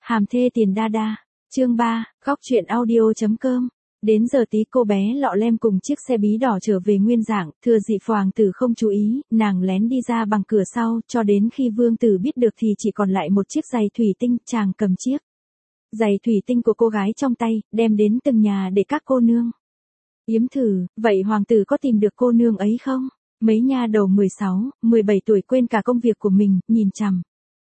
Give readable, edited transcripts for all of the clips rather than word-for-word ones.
Hàm thê tiền đa đa. Chương 3, góc truyện audio.com. Đến giờ tí cô bé Lọ Lem cùng chiếc xe bí đỏ trở về nguyên dạng, thừa dịp hoàng tử không chú ý, nàng lén đi ra bằng cửa sau, cho đến khi vương tử biết được thì chỉ còn lại một chiếc giày thủy tinh, chàng cầm chiếc giày thủy tinh của cô gái trong tay, đem đến từng nhà để các cô nương yếm thử. Vậy hoàng tử có tìm được cô nương ấy không? Mấy nha đầu 16, 17 tuổi quên cả công việc của mình, nhìn chằm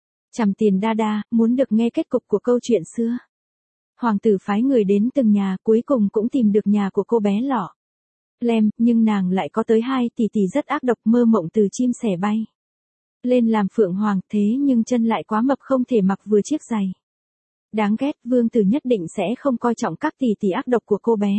tiền đa đa, muốn được nghe kết cục của câu chuyện xưa. Hoàng tử phái người đến từng nhà, cuối cùng cũng tìm được nhà của cô bé Lọ Lem, nhưng nàng lại có tới 2 tỷ tỷ rất ác độc, mơ mộng từ chim sẻ bay lên làm phượng hoàng, thế nhưng chân lại quá mập không thể mặc vừa chiếc giày. Đáng ghét, vương tử nhất định sẽ không coi trọng các tỷ tỷ ác độc của cô bé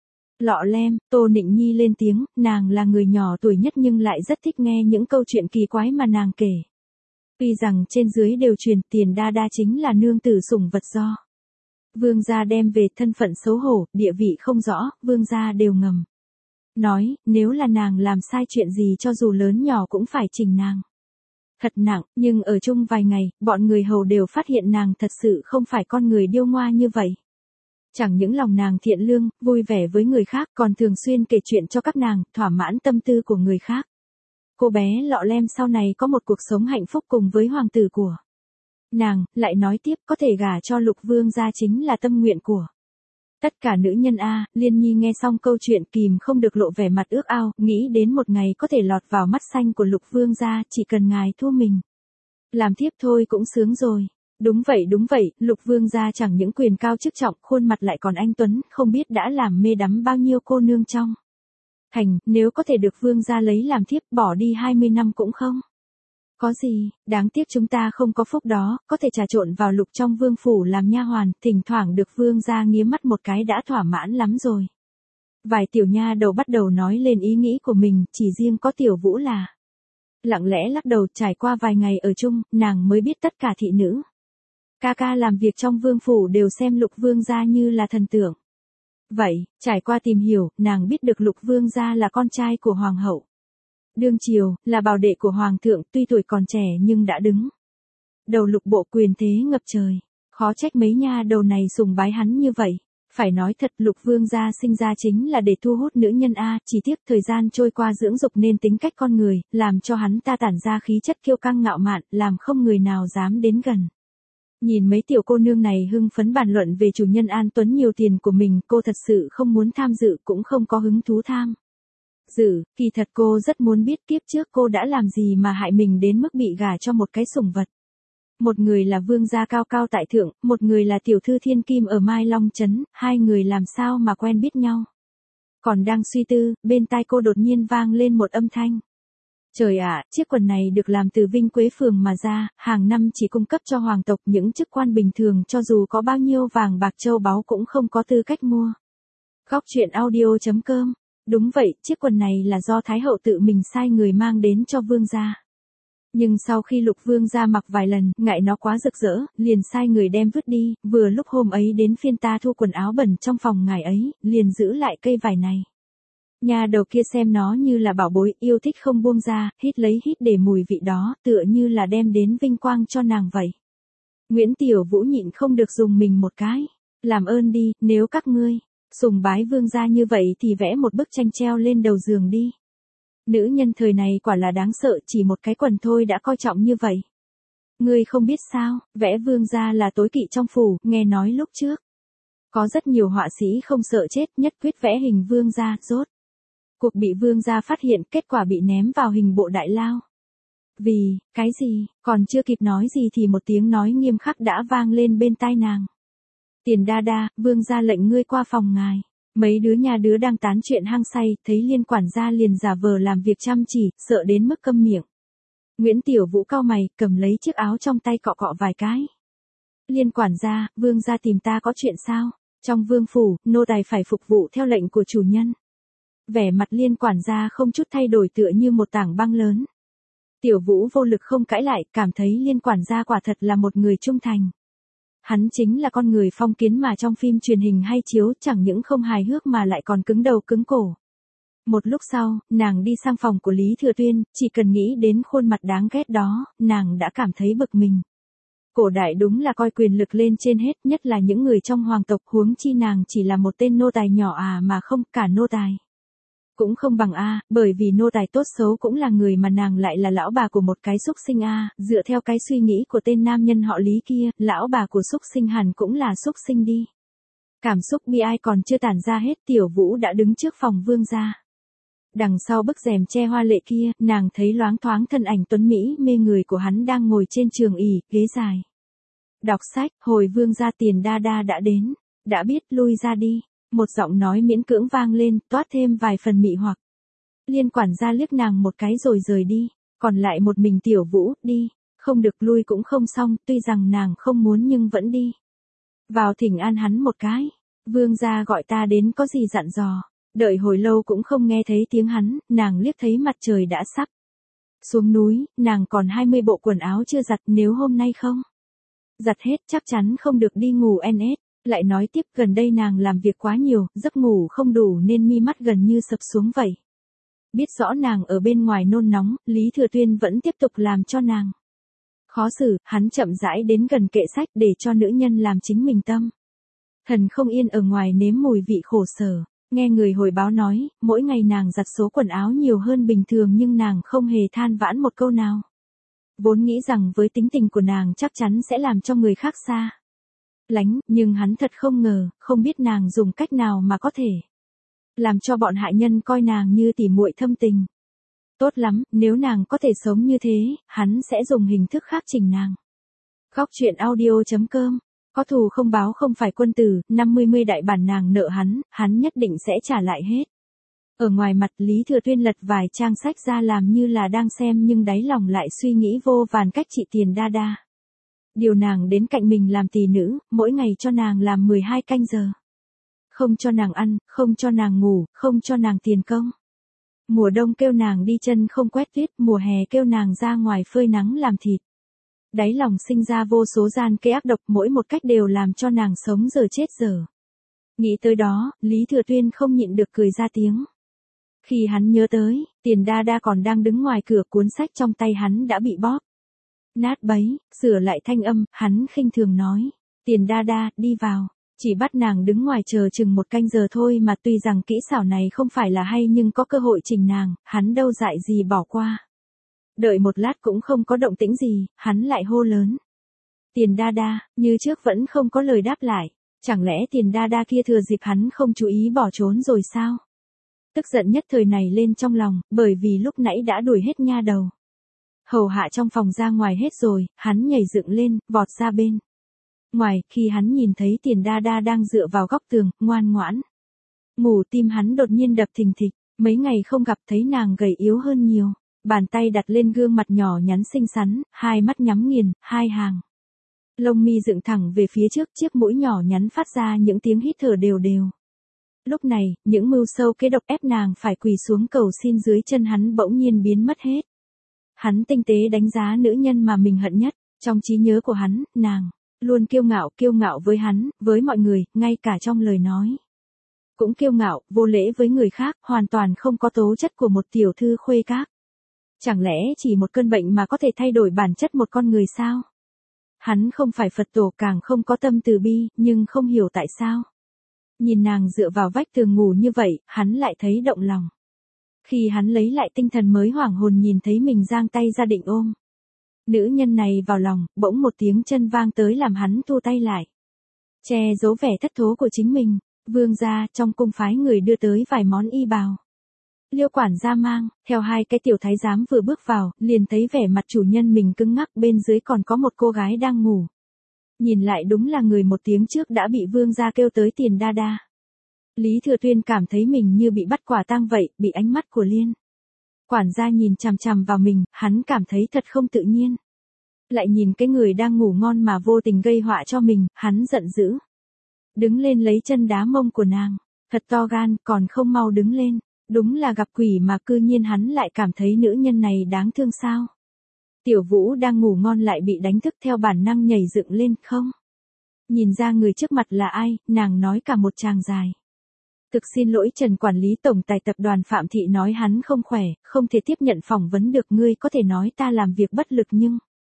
Lọ Lem. Tô Nịnh Nhi lên tiếng, nàng là người nhỏ tuổi nhất nhưng lại rất thích nghe những câu chuyện kỳ quái mà nàng kể. Tuy rằng trên dưới đều truyền tiền đa đa chính là nương tử sủng vật do vương gia đem về, thân phận xấu hổ, địa vị không rõ, vương gia đều ngầm nói, nếu là nàng làm sai chuyện gì cho dù lớn nhỏ cũng phải chỉnh nàng thật nặng, nhưng ở chung vài ngày, bọn người hầu đều phát hiện nàng thật sự không phải con người điêu ngoa như vậy. Chẳng những lòng nàng thiện lương, vui vẻ với người khác, còn thường xuyên kể chuyện cho các nàng, thỏa mãn tâm tư của người khác. Cô bé Lọ Lem sau này có một cuộc sống hạnh phúc cùng với hoàng tử của nàng, lại nói tiếp có thể gả cho Lục vương gia chính là tâm nguyện của tất cả nữ nhân a. Liên Nhi nghe xong câu chuyện kìm không được lộ vẻ mặt ước ao, nghĩ đến một ngày có thể lọt vào mắt xanh của Lục vương gia, chỉ cần ngài thu mình làm thiếp thôi cũng sướng rồi. Đúng vậy, Lục vương gia chẳng những quyền cao chức trọng, khuôn mặt lại còn anh tuấn, không biết đã làm mê đắm bao nhiêu cô nương trong thành, nếu có thể được vương gia lấy làm thiếp, bỏ đi 20 năm cũng không có gì. Đáng tiếc chúng ta không có phúc đó, có thể trà trộn vào Lục trong vương phủ làm nha hoàn, thỉnh thoảng được vương gia nghía mắt một cái đã thỏa mãn lắm rồi. Vài tiểu nha đầu bắt đầu nói lên ý nghĩ của mình, chỉ riêng có Tiểu Vũ là lặng lẽ lắc đầu. Trải qua vài ngày ở chung, nàng mới biết tất cả thị nữ ca làm việc trong vương phủ đều xem Lục vương gia như là thần tượng. Vậy, trải qua tìm hiểu, nàng biết được Lục vương gia là con trai của hoàng hậu đương triều, là bảo đệ của hoàng thượng, tuy tuổi còn trẻ nhưng đã đứng đầu Lục bộ, quyền thế ngập trời. Khó trách mấy nha đầu này sùng bái hắn như vậy. Phải nói thật, Lục vương gia sinh ra chính là để thu hút nữ nhân a, chỉ tiếc thời gian trôi qua dưỡng dục nên tính cách con người, làm cho hắn ta tản ra khí chất kiêu căng ngạo mạn, làm không người nào dám đến gần. Nhìn mấy tiểu cô nương này hưng phấn bàn luận về chủ nhân An Tuấn nhiều tiền của mình, cô thật sự không muốn tham dự, cũng không có hứng thú tham dự. Kỳ thật cô rất muốn biết kiếp trước cô đã làm gì mà hại mình đến mức bị gả cho một cái sủng vật. Một người là vương gia cao cao tại thượng, một người là tiểu thư thiên kim ở Mai Long Trấn, hai người làm sao mà quen biết nhau. Còn đang suy tư, bên tai cô đột nhiên vang lên một âm thanh. Trời ạ, chiếc quần này được làm từ Vinh Quế Phường mà ra, hàng năm chỉ cung cấp cho hoàng tộc, những chức quan bình thường cho dù có bao nhiêu vàng bạc châu báu cũng không có tư cách mua. Góc truyện audio.com. Đúng vậy, chiếc quần này là do Thái hậu tự mình sai người mang đến cho vương gia. Nhưng sau khi Lục vương gia mặc vài lần, ngại nó quá rực rỡ, liền sai người đem vứt đi, vừa lúc hôm ấy đến phiên ta thu quần áo bẩn trong phòng ngài ấy, liền giữ lại cây vải này. Nhà đầu kia xem nó như là bảo bối, yêu thích không buông ra, hít lấy hít để mùi vị đó, tựa như là đem đến vinh quang cho nàng vậy. Nguyễn Tiểu Vũ nhịn không được dùng mình một cái. Làm ơn đi, nếu các ngươi sùng bái vương gia như vậy thì vẽ một bức tranh treo lên đầu giường đi. Nữ nhân thời này quả là đáng sợ, chỉ một cái quần thôi đã coi trọng như vậy. Ngươi không biết sao, vẽ vương gia là tối kỵ trong phủ, nghe nói lúc trước có rất nhiều họa sĩ không sợ chết, nhất quyết vẽ hình vương gia, rốt cuộc bị vương gia phát hiện, kết quả bị ném vào hình bộ đại lao. Vì cái gì? Còn chưa kịp nói gì thì một tiếng nói nghiêm khắc đã vang lên bên tai nàng. Tiền đa đa, vương gia lệnh ngươi qua phòng ngài. Mấy đứa nhà đứa đang tán chuyện hăng say, thấy Liên quản gia liền giả vờ làm việc chăm chỉ, sợ đến mức câm miệng. Nguyễn Tiểu Vũ cau mày, cầm lấy chiếc áo trong tay cọ cọ vài cái. Liên quản gia, vương gia tìm ta có chuyện sao? Trong vương phủ, nô tài phải phục vụ theo lệnh của chủ nhân. Vẻ mặt Liên quản gia không chút thay đổi, tựa như một tảng băng lớn. Tiểu Vũ vô lực không cãi lại, cảm thấy Liên quản gia quả thật là một người trung thành. Hắn chính là con người phong kiến mà trong phim truyền hình hay chiếu, chẳng những không hài hước mà lại còn cứng đầu cứng cổ. Một lúc sau, nàng đi sang phòng của Lý Thừa Tuyên, chỉ cần nghĩ đến khuôn mặt đáng ghét đó, nàng đã cảm thấy bực mình. Cổ đại đúng là coi quyền lực lên trên hết, nhất là những người trong hoàng tộc, huống chi nàng chỉ là một tên nô tài nhỏ mà không, cả nô tài cũng không bằng bởi vì nô tài tốt xấu cũng là người mà nàng lại là lão bà của một cái xúc sinh dựa theo cái suy nghĩ của tên nam nhân họ Lý kia, lão bà của xúc sinh hẳn cũng là xúc sinh đi. Cảm xúc bi ai còn chưa tản ra hết, Tiểu Vũ đã đứng trước phòng vương gia. Đằng sau bức rèm che hoa lệ kia, nàng thấy loáng thoáng thân ảnh tuấn mỹ mê người của hắn đang ngồi trên trường ỷ, ghế dài. Đọc sách, hồi vương gia Tiền Đa Đa đã đến, đã biết lui ra đi. Một giọng nói miễn cưỡng vang lên, toát thêm vài phần mị hoặc. Liên quản gia liếc nàng một cái rồi rời đi, còn lại một mình Tiểu Vũ, đi, không được lui cũng không xong, tuy rằng nàng không muốn nhưng vẫn đi. Vào thỉnh an hắn một cái, vương gia gọi ta đến có gì dặn dò, đợi hồi lâu cũng không nghe thấy tiếng hắn, nàng liếc thấy mặt trời đã sắp xuống núi, nàng còn 20 bộ quần áo chưa giặt, nếu hôm nay không giặt hết chắc chắn không được đi ngủ NS. Lại nói tiếp, gần đây nàng làm việc quá nhiều, giấc ngủ không đủ nên mi mắt gần như sập xuống vậy. Biết rõ nàng ở bên ngoài nôn nóng, Lý Thừa Tuyên vẫn tiếp tục làm cho nàng khó xử, hắn chậm rãi đến gần kệ sách để cho nữ nhân làm chính mình tâm thần không yên ở ngoài nếm mùi vị khổ sở. Nghe người hồi báo nói, mỗi ngày nàng giặt số quần áo nhiều hơn bình thường nhưng nàng không hề than vãn một câu nào. Vốn nghĩ rằng với tính tình của nàng chắc chắn sẽ làm cho người khác xa lánh, nhưng hắn thật không ngờ, không biết nàng dùng cách nào mà có thể làm cho bọn hạ nhân coi nàng như tỉ muội thâm tình. Tốt lắm, nếu nàng có thể sống như thế, hắn sẽ dùng hình thức khác chỉnh nàng. Góc truyện audio.com. Có thù không báo không phải quân tử, 50 đại bản nàng nợ hắn nhất định sẽ trả lại hết. Ở ngoài mặt Lý Thừa Tuyên lật vài trang sách ra làm như là đang xem nhưng đáy lòng lại suy nghĩ vô vàn cách trị Tiền Đa Đa. Điều nàng đến cạnh mình làm tỳ nữ, mỗi ngày cho nàng làm 12 canh giờ. Không cho nàng ăn, không cho nàng ngủ, không cho nàng tiền công. Mùa đông kêu nàng đi chân không quét tuyết, mùa hè kêu nàng ra ngoài phơi nắng làm thịt. Đáy lòng sinh ra vô số gian kế ác độc, mỗi một cách đều làm cho nàng sống giờ chết giờ. Nghĩ tới đó, Lý Thừa Tuyên không nhịn được cười ra tiếng. Khi hắn nhớ tới, Tiền Đa Đa còn đang đứng ngoài cửa, cuốn sách trong tay hắn đã bị bóp nát bấy, sửa lại thanh âm, hắn khinh thường nói, Tiền Đa Đa, đi vào. Chỉ bắt nàng đứng ngoài chờ chừng một canh giờ thôi mà, tuy rằng kỹ xảo này không phải là hay nhưng có cơ hội chỉnh nàng, hắn đâu dại gì bỏ qua. Đợi một lát cũng không có động tĩnh gì, hắn lại hô lớn. Tiền Đa Đa, như trước vẫn không có lời đáp lại, chẳng lẽ Tiền Đa Đa kia thừa dịp hắn không chú ý bỏ trốn rồi sao? Tức giận nhất thời này lên trong lòng, bởi vì lúc nãy đã đuổi hết nha đầu hầu hạ trong phòng ra ngoài hết rồi, hắn nhảy dựng lên, vọt ra bên ngoài, khi hắn nhìn thấy Tiền Đa Đa đang dựa vào góc tường, ngoan ngoãn ngủ, tim hắn đột nhiên đập thình thịch. Mấy ngày không gặp thấy nàng gầy yếu hơn nhiều, bàn tay đặt lên gương mặt nhỏ nhắn xinh xắn, hai mắt nhắm nghiền, hai hàng lông mi dựng thẳng về phía trước, chiếc mũi nhỏ nhắn phát ra những tiếng hít thở đều đều. Lúc này, những mưu sâu kế độc ép nàng phải quỳ xuống cầu xin dưới chân hắn bỗng nhiên biến mất hết. Hắn tinh tế đánh giá nữ nhân mà mình hận nhất, trong trí nhớ của hắn, nàng luôn kiêu ngạo với hắn, với mọi người, ngay cả trong lời nói. Cũng kiêu ngạo, vô lễ với người khác, hoàn toàn không có tố chất của một tiểu thư khuê các. Chẳng lẽ chỉ một cơn bệnh mà có thể thay đổi bản chất một con người sao? Hắn không phải Phật tổ, càng không có tâm từ bi, nhưng không hiểu tại sao. Nhìn nàng dựa vào vách tường ngủ như vậy, hắn lại thấy động lòng. Khi hắn lấy lại tinh thần mới hoảng hồn nhìn thấy mình giang tay ra định ôm nữ nhân này vào lòng, bỗng một tiếng chân vang tới làm hắn thu tay lại. Che giấu vẻ thất thố của chính mình, vương gia trong cung phái người đưa tới vài món y bào. Liêu quản gia mang, theo hai cái tiểu thái giám vừa bước vào, liền thấy vẻ mặt chủ nhân mình cứng ngắc, bên dưới còn có một cô gái đang ngủ. Nhìn lại đúng là người một tiếng trước đã bị vương gia kêu tới Tiền Đa Đa. Lý Thừa Tuyên cảm thấy mình như bị bắt quả tang vậy, bị ánh mắt của Liên quản gia nhìn chằm chằm vào mình, hắn cảm thấy thật không tự nhiên. Lại nhìn cái người đang ngủ ngon mà vô tình gây họa cho mình, hắn giận dữ. Đứng lên lấy chân đá mông của nàng, thật to gan, còn không mau đứng lên. Đúng là gặp quỷ mà, cư nhiên hắn lại cảm thấy nữ nhân này đáng thương sao. Tiểu Vũ đang ngủ ngon lại bị đánh thức, theo bản năng nhảy dựng lên, không nhìn ra người trước mặt là ai, nàng nói cả một tràng dài. Thực xin lỗi Trần quản lý tổng tài tập đoàn Phạm Thị nói hắn không khỏe, không thể tiếp nhận phỏng vấn được, ngươi có thể nói ta làm việc bất lực nhưng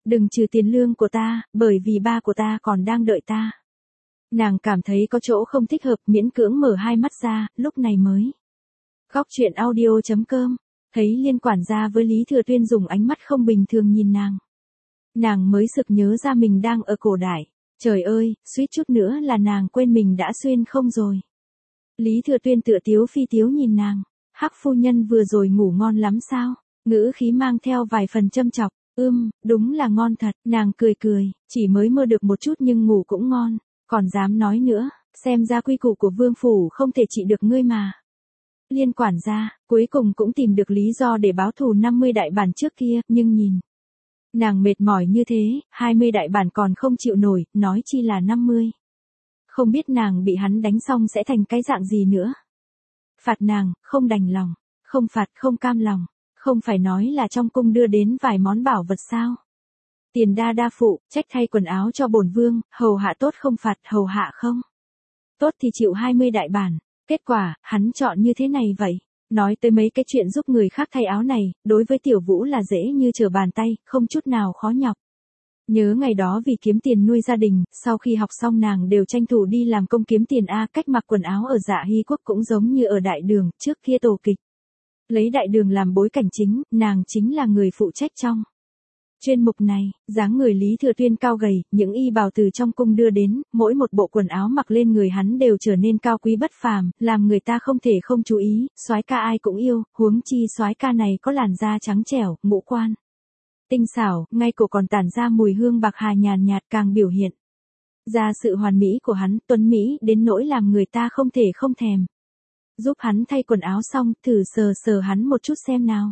Đừng trừ tiền lương của ta, bởi vì ba của ta còn đang đợi ta. Nàng cảm thấy có chỗ không thích hợp, miễn cưỡng mở hai mắt ra, lúc này mới. Góc truyện audio.com, thấy Liên quản gia với Lý Thừa Tuyên dùng ánh mắt không bình thường nhìn nàng. Nàng mới sực nhớ ra mình đang ở cổ đại. Trời ơi, suýt chút nữa là nàng quên mình đã xuyên không rồi. Lý Thừa Tuyên tựa tiếu phi tiếu nhìn nàng. Hắc phu nhân vừa rồi ngủ ngon lắm sao? Ngữ khí mang theo vài phần châm chọc. Đúng là ngon thật. Nàng cười cười, chỉ mới mơ được một chút nhưng ngủ cũng ngon. Còn dám nói nữa, xem ra quy củ của vương phủ không thể trị được ngươi mà. Liên quản gia, cuối cùng cũng tìm được lý do để báo thù 50 đại bản trước kia, nhưng nhìn. Nàng mệt mỏi như thế, 20 đại bản còn không chịu nổi, nói chi là 50. Không biết nàng bị hắn đánh xong sẽ thành cái dạng gì nữa. Phạt nàng, không đành lòng. Không phạt, không cam lòng. Không phải nói là trong cung đưa đến vài món bảo vật sao. Tiền đa đa phụ, trách thay quần áo cho bổn vương, hầu hạ tốt không phạt, hầu hạ không. Tốt thì chịu 20 đại bản. Kết quả, hắn chọn như thế này vậy. Nói tới mấy cái chuyện giúp người khác thay áo này, đối với Tiểu Vũ là dễ như trở bàn tay, không chút nào khó nhọc. Nhớ ngày đó vì kiếm tiền nuôi gia đình, sau khi học xong nàng đều tranh thủ đi làm công kiếm tiền cách mặc quần áo ở Dạ Hy Quốc cũng giống như ở đại đường, trước kia tổ kịch. Lấy đại đường làm bối cảnh chính, nàng chính là người phụ trách trong. Chuyên mục này, dáng người Lý Thừa Tuyên cao gầy, những y bào từ trong cung đưa đến, mỗi một bộ quần áo mặc lên người hắn đều trở nên cao quý bất phàm, làm người ta không thể không chú ý, soái ca ai cũng yêu, huống chi soái ca này có làn da trắng trẻo, ngũ quan tinh xảo, ngay cổ còn tản ra mùi hương bạc hà nhàn nhạt càng biểu hiện ra sự hoàn mỹ của hắn, tuấn mỹ đến nỗi làm người ta không thể không thèm. Giúp hắn thay quần áo xong, thử sờ sờ hắn một chút xem nào.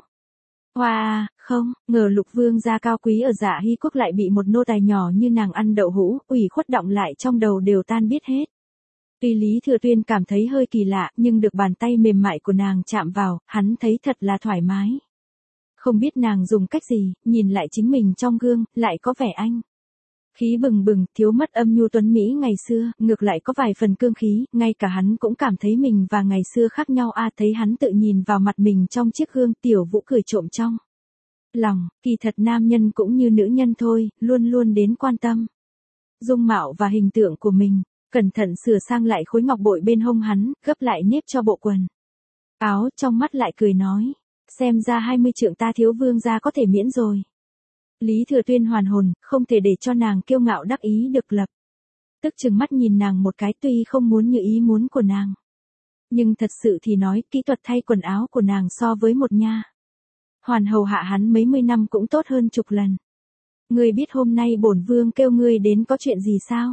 Wow, không, ngờ Lục Vương gia cao quý ở Dạ Hy Quốc lại bị một nô tài nhỏ như nàng ăn đậu hũ, ủy khuất động lại trong đầu đều tan biết hết. Tuy Lý Thừa Tuyên cảm thấy hơi kỳ lạ, nhưng được bàn tay mềm mại của nàng chạm vào, hắn thấy thật là thoải mái. Không biết nàng dùng cách gì, nhìn lại chính mình trong gương, lại có vẻ anh. Khí bừng bừng, thiếu mất âm nhu tuấn Mỹ ngày xưa, ngược lại có vài phần cương khí, ngay cả hắn cũng cảm thấy mình và ngày xưa khác nhau thấy hắn tự nhìn vào mặt mình trong chiếc gương, Tiểu Vũ cười trộm trong lòng, kỳ thật nam nhân cũng như nữ nhân thôi, luôn luôn đến quan tâm. Dung mạo và hình tượng của mình, cẩn thận sửa sang lại khối ngọc bội bên hông hắn, gấp lại nếp cho bộ quần áo, trong mắt lại cười nói, xem ra 20 trượng ta thiếu vương gia có thể miễn rồi. Lý Thừa Tuyên hoàn hồn, không thể để cho nàng kiêu ngạo đắc ý được lập. Tức chừng mắt nhìn nàng một cái, tuy không muốn như ý muốn của nàng. Nhưng thật sự thì nói, kỹ thuật thay quần áo của nàng so với một nha hoàn hầu hạ hắn mấy mươi năm cũng tốt hơn chục lần. Ngươi biết hôm nay bổn vương kêu ngươi đến có chuyện gì sao?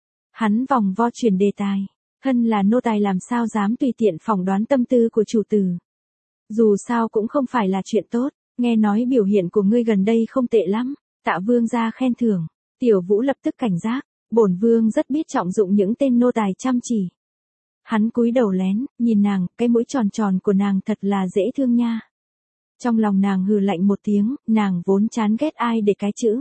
Hắn vòng vo chuyển đề tài. Thân là nô tài làm sao dám tùy tiện phỏng đoán tâm tư của chủ tử. Dù sao cũng không phải là chuyện tốt. Nghe nói biểu hiện của ngươi gần đây không tệ lắm, Tạ vương gia khen thưởng. Tiểu Vũ lập tức cảnh giác, bổn vương rất biết trọng dụng những tên nô tài chăm chỉ. Hắn cúi đầu lén, nhìn nàng, cái mũi tròn tròn của nàng thật là dễ thương nha. Trong lòng nàng hừ lạnh một tiếng, nàng vốn chán ghét ai để cái chữ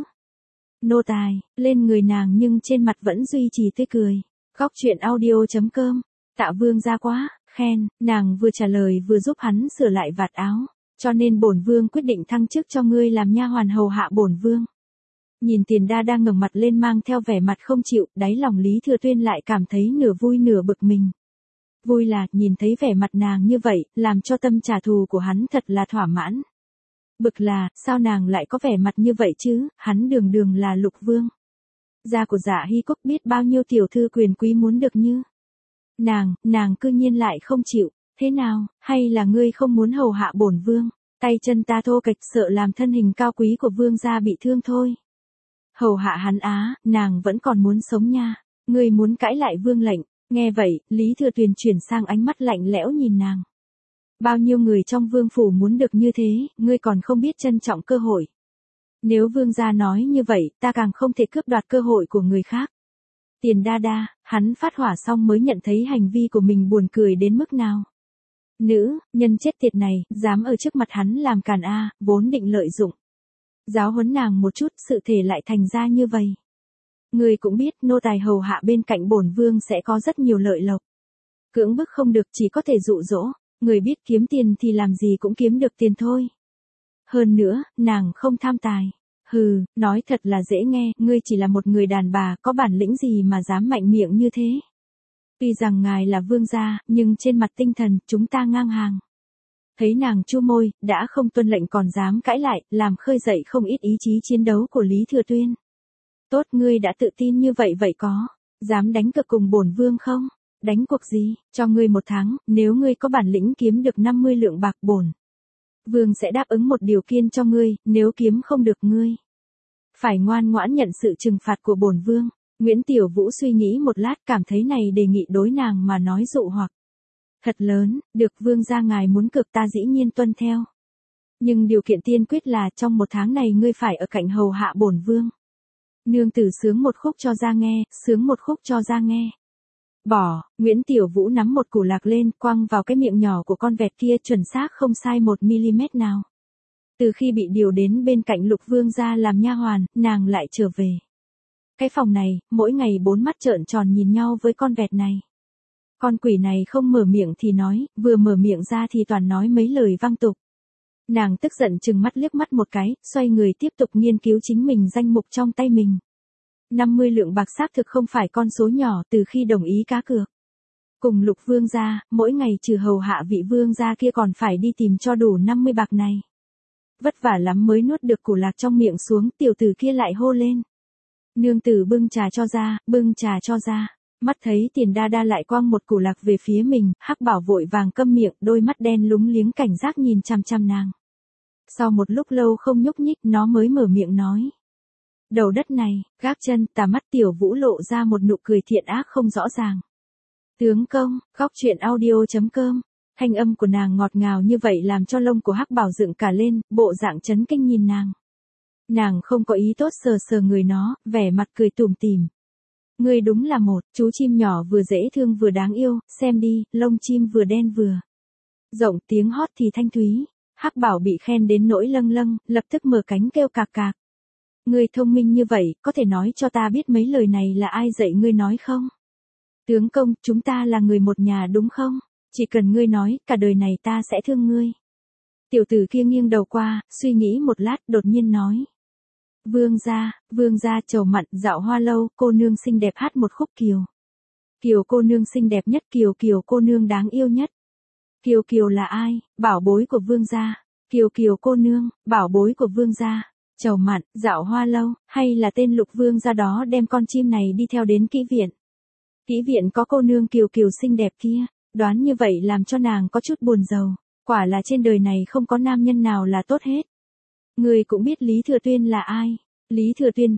nô tài lên người nàng nhưng trên mặt vẫn duy trì tươi cười. Góc truyện audio.com, Tạ vương gia quá khen, nàng vừa trả lời vừa giúp hắn sửa lại vạt áo. Cho nên bổn vương quyết định thăng chức cho ngươi làm nha hoàn hầu hạ bổn vương. Nhìn Tiền Đa đang ngẩng mặt lên mang theo vẻ mặt không chịu, đáy lòng Lý Thừa Tuyên lại cảm thấy nửa vui nửa bực mình. Vui là, nhìn thấy vẻ mặt nàng như vậy, làm cho tâm trả thù của hắn thật là thỏa mãn. Bực là, sao nàng lại có vẻ mặt như vậy chứ, hắn đường đường là Lục Vương. Gia của Dạ Hy Quốc biết bao nhiêu tiểu thư quyền quý muốn được như nàng cư nhiên lại không chịu. Thế nào, hay là ngươi không muốn hầu hạ bổn vương? Tay chân ta thô kệch sợ làm thân hình cao quý của vương gia bị thương thôi. Hầu hạ hắn nàng vẫn còn muốn sống nha. Ngươi muốn cãi lại vương lệnh. Nghe vậy, Lý Thừa Tuyên chuyển sang ánh mắt lạnh lẽo nhìn nàng. Bao nhiêu người trong vương phủ muốn được như thế, ngươi còn không biết trân trọng cơ hội. Nếu vương gia nói như vậy, ta càng không thể cướp đoạt cơ hội của người khác. Tiền Đa, hắn phát hỏa xong mới nhận thấy hành vi của mình buồn cười đến mức nào. Nữ, nhân chết tiệt này, dám ở trước mặt hắn làm càn vốn định lợi dụng. Giáo huấn nàng một chút, sự thể lại thành ra như vậy. Người cũng biết, nô tài hầu hạ bên cạnh bổn vương sẽ có rất nhiều lợi lộc. Cưỡng bức không được, chỉ có thể dụ dỗ, người biết kiếm tiền thì làm gì cũng kiếm được tiền thôi. Hơn nữa, nàng không tham tài. Hừ, nói thật là dễ nghe, ngươi chỉ là một người đàn bà, có bản lĩnh gì mà dám mạnh miệng như thế. Tuy rằng ngài là vương gia, nhưng trên mặt tinh thần, chúng ta ngang hàng. Thấy nàng chu môi, đã không tuân lệnh còn dám cãi lại, làm khơi dậy không ít ý chí chiến đấu của Lý Thừa Tuyên. Tốt, ngươi đã tự tin như vậy vậy có, dám đánh cược cùng bổn vương không? Đánh cuộc gì, cho ngươi 1 tháng, nếu ngươi có bản lĩnh kiếm được 50 lượng bạc bổn vương sẽ đáp ứng một điều kiện cho ngươi, nếu kiếm không được ngươi phải ngoan ngoãn nhận sự trừng phạt của bổn vương. Nguyễn Tiểu Vũ suy nghĩ một lát, cảm thấy này đề nghị đối nàng mà nói dụ hoặc thật lớn, được vương gia ngài muốn cược ta dĩ nhiên tuân theo. Nhưng điều kiện tiên quyết là trong 1 tháng này ngươi phải ở cạnh hầu hạ bổn vương. Nương tử sướng một khúc cho ra nghe, sướng một khúc cho ra nghe. Bỏ, Nguyễn Tiểu Vũ nắm một củ lạc lên, quăng vào cái miệng nhỏ của con vẹt kia, chuẩn xác không sai 1 mm nào. Từ khi bị điều đến bên cạnh Lục vương gia làm nha hoàn, nàng lại trở về cái phòng này, mỗi ngày 4 mắt trợn tròn nhìn nhau với con vẹt này. Con quỷ này không mở miệng thì nói, vừa mở miệng ra thì toàn nói mấy lời văng tục. Nàng tức giận trừng mắt liếc mắt một cái, xoay người tiếp tục nghiên cứu chính mình danh mục trong tay mình. 50 lượng bạc xác thực không phải con số nhỏ từ khi đồng ý cá cược. Cùng Lục vương gia, mỗi ngày trừ hầu hạ vị vương gia kia còn phải đi tìm cho đủ 50 bạc này. Vất vả lắm mới nuốt được củ lạc trong miệng xuống, tiểu tử kia lại hô lên. Nương tử bưng trà cho ra, bưng trà cho ra. Mắt thấy Tiền Đa Đa lại quăng một củ lạc về phía mình, Hắc Bảo vội vàng câm miệng, đôi mắt đen lúng liếng cảnh giác nhìn chằm chằm nàng. Sau một lúc lâu không nhúc nhích, nó mới mở miệng nói. Đầu đất này, gác chân, tà mắt Tiểu Vũ lộ ra một nụ cười thiện ác không rõ ràng. Tướng công, khóc chuyện audio.com. Thanh âm của nàng ngọt ngào như vậy làm cho lông của Hắc Bảo dựng cả lên, bộ dạng chấn kinh nhìn nàng. Nàng không có ý tốt sờ sờ người nó, vẻ mặt cười tủm tỉm. Ngươi đúng là một chú chim nhỏ vừa dễ thương vừa đáng yêu, xem đi, lông chim vừa đen vừa rộng, tiếng hót thì thanh thúy. Hắc Bảo bị khen đến nỗi lâng lâng, lập tức mở cánh kêu cạc cạc. Ngươi thông minh như vậy, có thể nói cho ta biết mấy lời này là ai dạy ngươi nói không? Tướng công, chúng ta là người một nhà đúng không? Chỉ cần ngươi nói, cả đời này ta sẽ thương ngươi. Tiểu tử kia nghiêng đầu qua, suy nghĩ một lát, đột nhiên nói. Vương gia trầu mặn, dạo hoa lâu, cô nương xinh đẹp hát một khúc kiều. Kiều cô nương xinh đẹp nhất, Kiều cô nương đáng yêu nhất. Kiều là ai? Bảo bối của vương gia. Kiều cô nương, bảo bối của vương gia. Trầu mặn, dạo hoa lâu, hay là tên Lục vương gia đó đem con chim này đi theo đến kỹ viện. Kỹ viện có cô nương Kiều xinh đẹp kia, đoán như vậy làm cho nàng có chút buồn rầu. Quả là trên đời này không có nam nhân nào là tốt hết. Người cũng biết Lý Thừa Tuyên là ai? Lý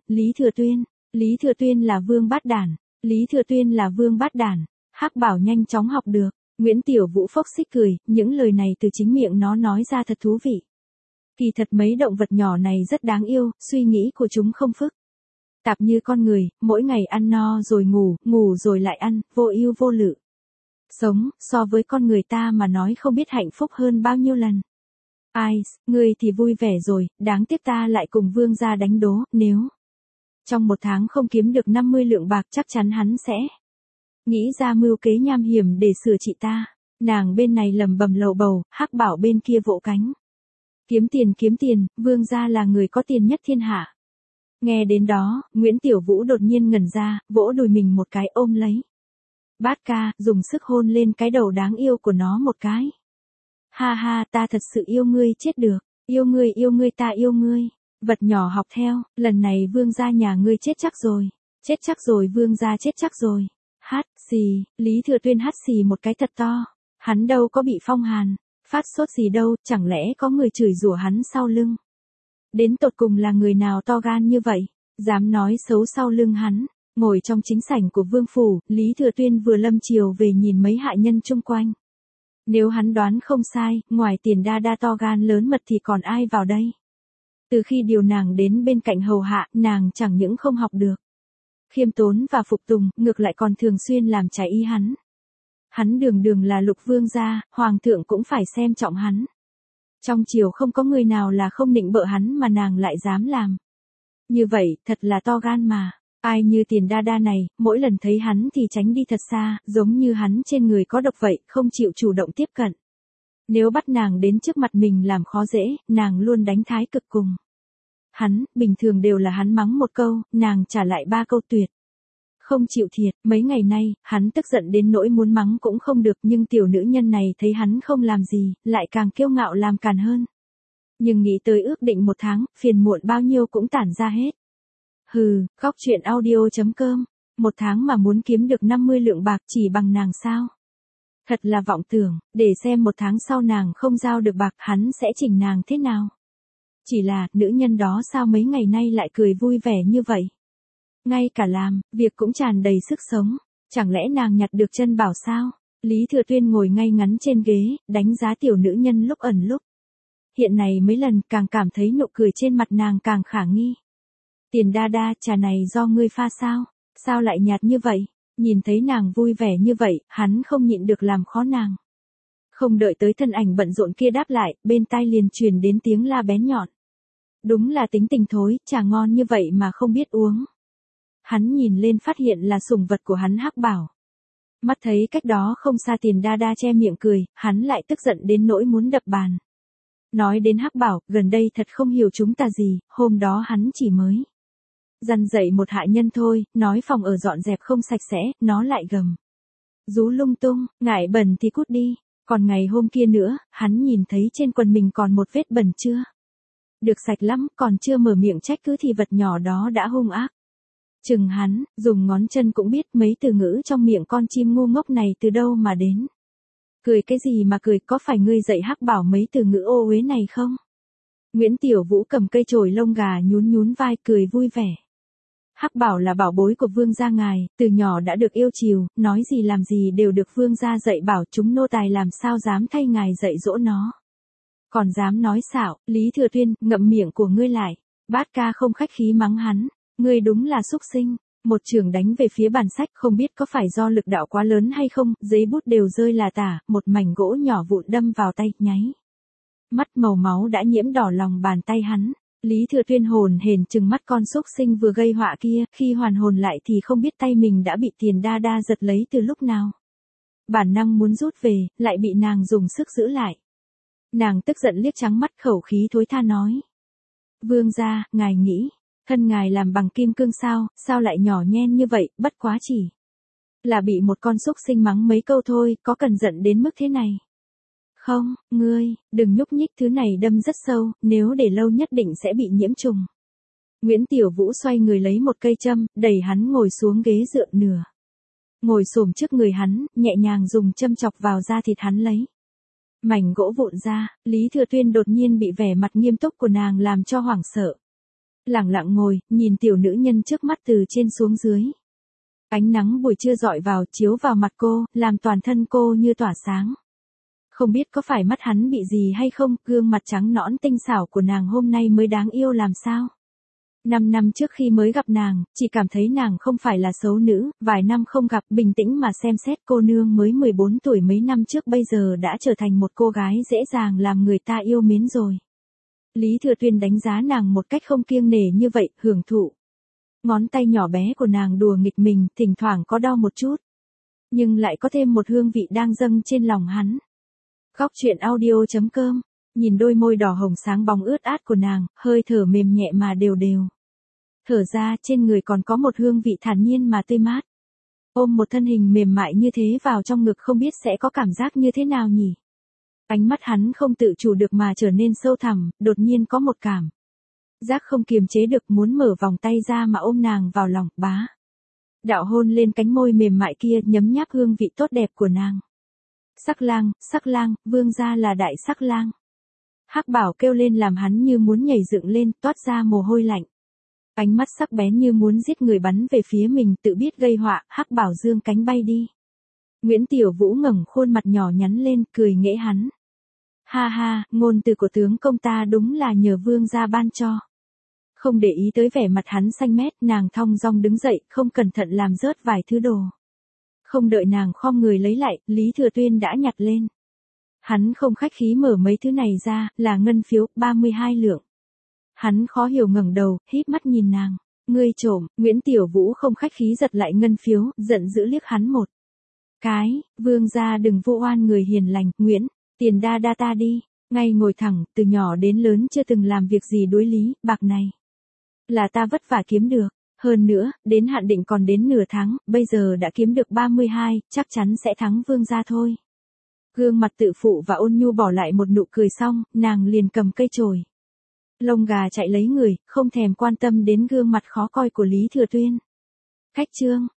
Thừa Tuyên là vương bát đản. Lý Thừa Tuyên là vương bát đản. Hắc Bảo nhanh chóng học được. Nguyễn Tiểu Vũ phốc xích cười, những lời này từ chính miệng nó nói ra thật thú vị. Kỳ thật mấy động vật nhỏ này rất đáng yêu, suy nghĩ của chúng không phức tạp như con người, mỗi ngày ăn no rồi ngủ, ngủ rồi lại ăn, vô ưu vô lự. Sống, so với con người ta mà nói không biết hạnh phúc hơn bao nhiêu lần. Ai, ngươi thì vui vẻ rồi, đáng tiếc ta lại cùng vương gia đánh đố, nếu trong 1 tháng không kiếm được 50 lượng bạc chắc chắn hắn sẽ nghĩ ra mưu kế nham hiểm để sửa trị ta. Nàng bên này lầm bầm lầu bầu, Hắc Bảo bên kia vỗ cánh. Kiếm tiền, vương gia là người có tiền nhất thiên hạ. Nghe đến đó, Nguyễn Tiểu Vũ đột nhiên ngẩn ra, vỗ đùi mình một cái ôm lấy Bát ca, dùng sức hôn lên cái đầu đáng yêu của nó một cái. Ha ha, ta thật sự yêu ngươi chết được, yêu ngươi ta yêu ngươi. Vật nhỏ học theo, lần này vương gia nhà ngươi chết chắc rồi vương gia chết chắc rồi. Hát xì, Lý Thừa Tuyên hát xì một cái thật to, hắn đâu có bị phong hàn, phát sốt gì đâu, chẳng lẽ có người chửi rủa hắn sau lưng. Đến tột cùng là người nào to gan như vậy, dám nói xấu sau lưng hắn. Ngồi trong chính sảnh của vương phủ, Lý Thừa Tuyên vừa lâm chiều về nhìn mấy hạ nhân chung quanh. Nếu hắn đoán không sai, ngoài Tiền Đa Đa to gan lớn mật thì còn ai vào đây? Từ khi điều nàng đến bên cạnh hầu hạ, nàng chẳng những không học được khiêm tốn và phục tùng, ngược lại còn thường xuyên làm trái ý hắn. Hắn đường là Lục vương gia, hoàng thượng cũng phải xem trọng hắn. Trong triều không có người nào là không nịnh bợ hắn mà nàng lại dám làm. Như vậy, thật là to gan mà. Ai như Tiền Đa Đa này, mỗi lần thấy hắn thì tránh đi thật xa, giống như hắn trên người có độc vậy, không chịu chủ động tiếp cận. Nếu bắt nàng đến trước mặt mình làm khó dễ, nàng luôn đánh thái cực cùng. Hắn, bình thường đều là hắn mắng một câu, nàng trả lại 3 câu tuyệt. Không chịu thiệt, mấy ngày nay, hắn tức giận đến nỗi muốn mắng cũng không được nhưng tiểu nữ nhân này thấy hắn không làm gì, lại càng kiêu ngạo làm càn hơn. Nhưng nghĩ tới ước định 1 tháng, phiền muộn bao nhiêu cũng tản ra hết. Hừ, góc chuyện audio.com, 1 tháng mà muốn kiếm được 50 lượng bạc chỉ bằng nàng sao? Thật là vọng tưởng, để xem 1 tháng sau nàng không giao được bạc hắn sẽ chỉnh nàng thế nào. Chỉ là, nữ nhân đó sao mấy ngày nay lại cười vui vẻ như vậy? Ngay cả làm, việc cũng tràn đầy sức sống. Chẳng lẽ nàng nhặt được chân bảo sao? Lý Thừa Tuyên ngồi ngay ngắn trên ghế, đánh giá tiểu nữ nhân lúc ẩn lúc. Hiện này mấy lần càng cảm thấy nụ cười trên mặt nàng càng khả nghi. Tiền đa đa, trà này do ngươi pha sao? Sao lại nhạt như vậy? Nhìn thấy nàng vui vẻ như vậy, hắn không nhịn được làm khó nàng. Không đợi tới thân ảnh bận rộn kia đáp lại, bên tai liền truyền đến tiếng la bén nhọn. Đúng là tính tình thối, trà ngon như vậy mà không biết uống. Hắn nhìn lên phát hiện là sủng vật của hắn Hắc Bảo. Mắt thấy cách đó không xa Tiền đa đa che miệng cười, hắn lại tức giận đến nỗi muốn đập bàn. Nói đến Hắc Bảo, gần đây thật không hiểu chúng ta gì, hôm đó hắn chỉ mới dằn dậy một hạ nhân thôi, nói phòng ở dọn dẹp không sạch sẽ, nó lại gầm rú lung tung, ngại bẩn thì cút đi. Còn ngày hôm kia nữa, hắn nhìn thấy trên quần mình còn một vết bẩn chưa được sạch lắm, còn chưa mở miệng trách cứ thì vật nhỏ đó đã hung ác. Chừng hắn, dùng ngón chân cũng biết mấy từ ngữ trong miệng con chim ngu ngốc này từ đâu mà đến. Cười cái gì mà cười, có phải ngươi dạy Hắc Bảo mấy từ ngữ ô uế này không? Nguyễn Tiểu Vũ cầm cây chổi lông gà nhún nhún vai cười vui vẻ. Hắc Bảo là bảo bối của vương gia ngài, từ nhỏ đã được yêu chiều, nói gì làm gì đều được vương gia dạy bảo, chúng nô tài làm sao dám thay ngài dạy dỗ nó. Còn dám nói xạo, Lý Thừa Tuyên, ngậm miệng của ngươi lại. Bát ca không khách khí mắng hắn, ngươi đúng là xúc sinh. Một chưởng đánh về phía bàn sách, không biết có phải do lực đạo quá lớn hay không, giấy bút đều rơi là tả, một mảnh gỗ nhỏ vụn đâm vào tay, nháy mắt màu máu đã nhiễm đỏ lòng bàn tay hắn. Lý Thừa Tuyên hồn hển chừng mắt con xúc sinh vừa gây họa kia, khi hoàn hồn lại thì không biết tay mình đã bị Tiền đa đa giật lấy từ lúc nào. Bản năng muốn rút về, lại bị nàng dùng sức giữ lại. Nàng tức giận liếc trắng mắt, khẩu khí thối tha nói. Vương gia, ngài nghĩ, thân ngài làm bằng kim cương sao lại nhỏ nhen như vậy, bất quá chỉ là bị một con xúc sinh mắng mấy câu thôi, có cần giận đến mức thế này. Không, ngươi, đừng nhúc nhích, thứ này đâm rất sâu, nếu để lâu nhất định sẽ bị nhiễm trùng. Nguyễn Tiểu Vũ xoay người lấy một cây châm, đẩy hắn ngồi xuống ghế dựa nửa. Ngồi xổm trước người hắn, nhẹ nhàng dùng châm chọc vào da thịt hắn lấy mảnh gỗ vụn ra. Lý Thừa Tuyên đột nhiên bị vẻ mặt nghiêm túc của nàng làm cho hoảng sợ. Lẳng lặng ngồi, nhìn tiểu nữ nhân trước mắt từ trên xuống dưới. Ánh nắng buổi trưa rọi vào, chiếu vào mặt cô, làm toàn thân cô như tỏa sáng. Không biết có phải mắt hắn bị gì hay không, gương mặt trắng nõn tinh xảo của nàng hôm nay mới đáng yêu làm sao. 5 năm trước khi mới gặp nàng, chỉ cảm thấy nàng không phải là xấu nữ, vài năm không gặp, bình tĩnh mà xem xét, cô nương mới 14 tuổi mấy năm trước bây giờ đã trở thành một cô gái dễ dàng làm người ta yêu mến rồi. Lý Thừa Tuyên đánh giá nàng một cách không kiêng nể như vậy, hưởng thụ. Ngón tay nhỏ bé của nàng đùa nghịch mình, thỉnh thoảng có đau một chút. Nhưng lại có thêm một hương vị đang dâng trên lòng hắn. Góc chuyện audio.com, nhìn đôi môi đỏ hồng sáng bóng ướt át của nàng, hơi thở mềm nhẹ mà đều đều. Thở ra, trên người còn có một hương vị thản nhiên mà tươi mát. Ôm một thân hình mềm mại như thế vào trong ngực không biết sẽ có cảm giác như thế nào nhỉ? Ánh mắt hắn không tự chủ được mà trở nên sâu thẳm, đột nhiên có một cảm giác không kiềm chế được, muốn mở vòng tay ra mà ôm nàng vào lòng, bá. Đạo hôn lên cánh môi mềm mại kia, nhấm nháp hương vị tốt đẹp của nàng. Sắc lang, vương gia là đại sắc lang. Hắc Bảo kêu lên làm hắn như muốn nhảy dựng lên, toát ra mồ hôi lạnh. Ánh mắt sắc bén như muốn giết người bắn về phía mình, tự biết gây họa, Hắc Bảo dương cánh bay đi. Nguyễn Tiểu Vũ ngẩng khuôn mặt nhỏ nhắn lên, cười nghễ hắn. Ha ha, ngôn từ của tướng công ta đúng là nhờ vương gia ban cho. Không để ý tới vẻ mặt hắn xanh mét, nàng thong dong đứng dậy, không cẩn thận làm rớt vài thứ đồ. Không đợi nàng khom người lấy lại, Lý Thừa Tuyên đã nhặt lên. Hắn không khách khí mở mấy thứ này ra, là ngân phiếu, 32 lượng. Hắn khó hiểu ngẩng đầu, híp mắt nhìn nàng. Ngươi trộm, Nguyễn Tiểu Vũ không khách khí giật lại ngân phiếu, giận dữ liếc hắn một cái. Vương gia đừng vu oan người hiền lành, Nguyễn, Tiền đa đa ta đi. Ngay ngồi thẳng, từ nhỏ đến lớn chưa từng làm việc gì đối lý, bạc này Là ta vất vả kiếm được. Hơn nữa, đến hạn định còn đến nửa tháng, bây giờ đã kiếm được 32, chắc chắn sẽ thắng Vương gia thôi. Gương mặt tự phụ và ôn nhu bỏ lại một nụ cười xong, nàng liền cầm cây chổi. Lông gà chạy lấy người, không thèm quan tâm đến gương mặt khó coi của Lý Thừa Tuyên. Khách trương,